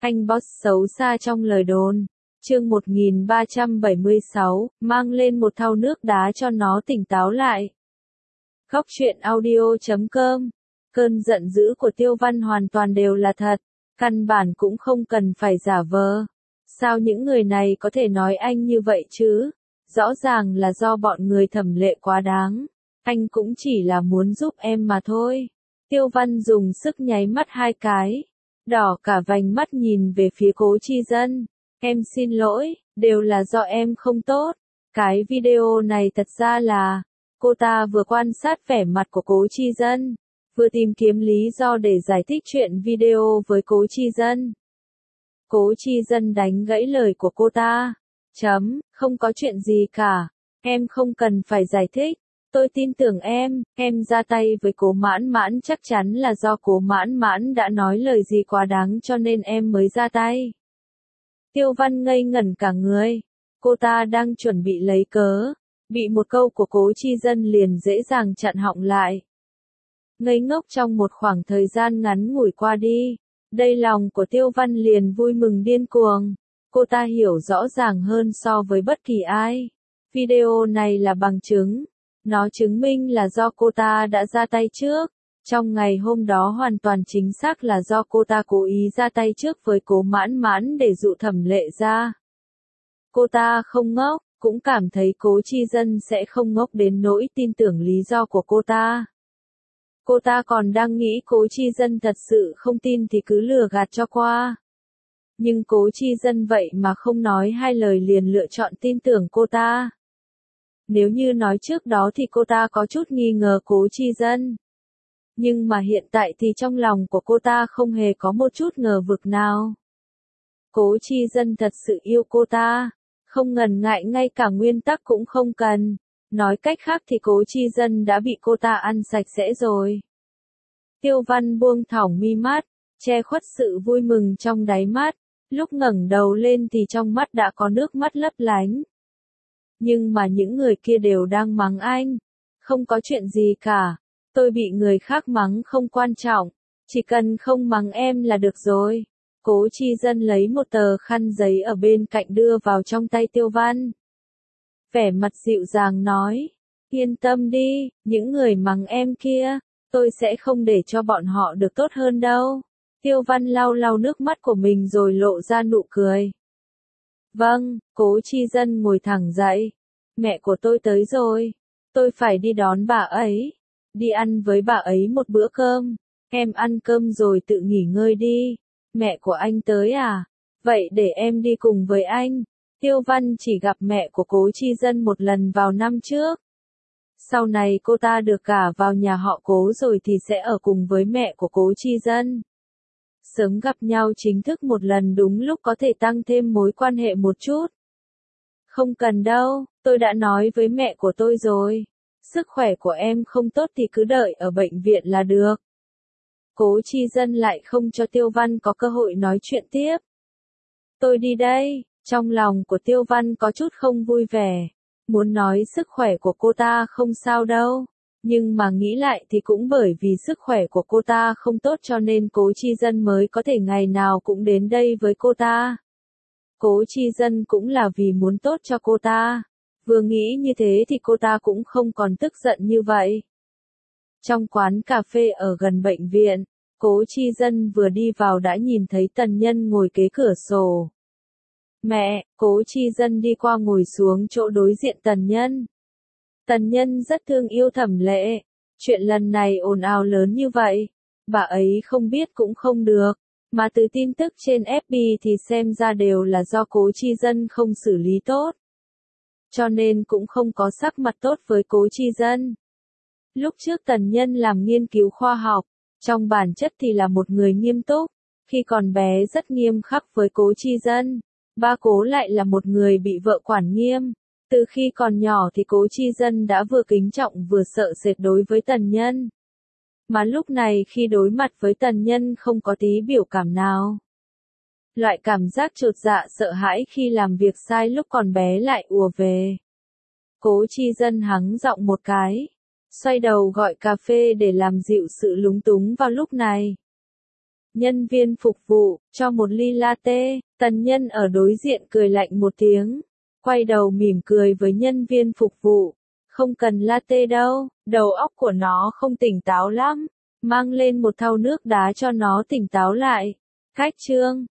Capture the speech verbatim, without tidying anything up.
Anh boss xấu xa trong lời đồn. Chương một nghìn ba trăm bảy mươi sáu, mang lên một thau nước đá cho nó tỉnh táo lại. Góc truyện audio chấm com. Cơn giận dữ của Tiêu Văn hoàn toàn đều là thật, căn bản cũng không cần phải giả vờ. Sao những người này có thể nói anh như vậy chứ? Rõ ràng là do bọn người Thẩm Lệ quá đáng. Anh cũng chỉ là muốn giúp em mà thôi. Tiêu Văn dùng sức nháy mắt hai cái, đỏ cả vành mắt nhìn về phía Cố Chi Dân. Em xin lỗi, đều là do em không tốt. Cái video này thật ra là, cô ta vừa quan sát vẻ mặt của Cố Chi Dân, vừa tìm kiếm lý do để giải thích chuyện video với Cố Chi Dân. Cố Chi Dân đánh gãy lời của cô ta. Chấm, không có chuyện gì cả. Em không cần phải giải thích. Tôi tin tưởng em, em ra tay với Cố Mãn Mãn chắc chắn là do Cố Mãn Mãn đã nói lời gì quá đáng cho nên em mới ra tay. Tiêu Văn ngây ngẩn cả người. Cô ta đang chuẩn bị lấy cớ, bị một câu của Cố Chi Dân liền dễ dàng chặn họng lại. Ngây ngốc trong một khoảng thời gian ngắn ngủi qua đi, đây lòng của Tiêu Văn liền vui mừng điên cuồng. Cô ta hiểu rõ ràng hơn so với bất kỳ ai. Video này là bằng chứng. Nó chứng minh là do cô ta đã ra tay trước. Trong ngày hôm đó hoàn toàn chính xác là do cô ta cố ý ra tay trước với Cố Mãn Mãn để dụ Thẩm Lệ ra. Cô ta không ngốc, cũng cảm thấy Cố Chi Dân sẽ không ngốc đến nỗi tin tưởng lý do của cô ta. Cô ta còn đang nghĩ Cố Chi Dân thật sự không tin thì cứ lừa gạt cho qua. Nhưng Cố Chi Dân vậy mà không nói hai lời liền lựa chọn tin tưởng cô ta. Nếu như nói trước đó thì cô ta có chút nghi ngờ Cố Chi Dân. Nhưng mà hiện tại thì trong lòng của cô ta không hề có một chút ngờ vực nào. Cố Chi Dân thật sự yêu cô ta, không ngần ngại ngay cả nguyên tắc cũng không cần. Nói cách khác thì Cố Chi Dân đã bị cô ta ăn sạch sẽ rồi. Tiêu Văn buông thõng mi mắt, che khuất sự vui mừng trong đáy mắt. Lúc ngẩng đầu lên thì trong mắt đã có nước mắt lấp lánh. Nhưng mà những người kia đều đang mắng anh. Không có chuyện gì cả. Tôi bị người khác mắng không quan trọng. Chỉ cần không mắng em là được rồi. Cố Chi Dân lấy một tờ khăn giấy ở bên cạnh đưa vào trong tay Tiêu Văn. Vẻ mặt dịu dàng nói. Yên tâm đi, những người mắng em kia, tôi sẽ không để cho bọn họ được tốt hơn đâu. Tiêu Văn lau lau nước mắt của mình rồi lộ ra nụ cười. Vâng, Cố Chi Dân ngồi thẳng dậy. Mẹ của tôi tới rồi. Tôi phải đi đón bà ấy. Đi ăn với bà ấy một bữa cơm. Em ăn cơm rồi tự nghỉ ngơi đi. Mẹ của anh tới à? Vậy để em đi cùng với anh. Tiêu Văn chỉ gặp mẹ của Cố Chi Dân một lần vào năm trước. Sau này cô ta được gả vào nhà họ Cố rồi thì sẽ ở cùng với mẹ của Cố Chi Dân. Sớm gặp nhau chính thức một lần đúng lúc có thể tăng thêm mối quan hệ một chút. Không cần đâu, tôi đã nói với mẹ của tôi rồi. Sức khỏe của em không tốt thì cứ đợi ở bệnh viện là được. Cố Chi Dân lại không cho Tiêu Văn có cơ hội nói chuyện tiếp. Tôi đi đây, trong lòng của Tiêu Văn có chút không vui vẻ. Muốn nói sức khỏe của cô ta không sao đâu. Nhưng mà nghĩ lại thì cũng bởi vì sức khỏe của cô ta không tốt cho nên Cố Chi Dân mới có thể ngày nào cũng đến đây với cô ta. Cố Chi Dân cũng là vì muốn tốt cho cô ta. Vừa nghĩ như thế thì cô ta cũng không còn tức giận như vậy. Trong quán cà phê ở gần bệnh viện, Cố Chi Dân vừa đi vào đã nhìn thấy Tần Nhân ngồi kế cửa sổ. Mẹ, Cố Chi Dân đi qua ngồi xuống chỗ đối diện Tần Nhân. Tần Nhân rất thương yêu Thẩm Lệ. Chuyện lần này ồn ào lớn như vậy, bà ấy không biết cũng không được. Mà từ tin tức trên ép bê thì xem ra đều là do Cố Chi Dân không xử lý tốt. Cho nên cũng không có sắc mặt tốt với Cố Chi Dân. Lúc trước Tần Nhân làm nghiên cứu khoa học, trong bản chất thì là một người nghiêm túc. Khi còn bé rất nghiêm khắc với Cố Chi Dân. Ba Cố lại là một người bị vợ quản nghiêm. Từ khi còn nhỏ thì Cố Chi Dân đã vừa kính trọng vừa sợ sệt đối với Tần Nhân. Mà lúc này khi đối mặt với Tần Nhân không có tí biểu cảm nào. Loại cảm giác chột dạ sợ hãi khi làm việc sai lúc còn bé lại ùa về. Cố Chi Dân hắng giọng một cái, xoay đầu gọi cà phê để làm dịu sự lúng túng vào lúc này. Nhân viên phục vụ, cho một ly latte. Tần Nhân ở đối diện cười lạnh một tiếng, quay đầu mỉm cười với nhân viên phục vụ. Không cần latte đâu, đầu óc của nó không tỉnh táo lắm. Mang lên một thau nước đá cho nó tỉnh táo lại. Khách trương,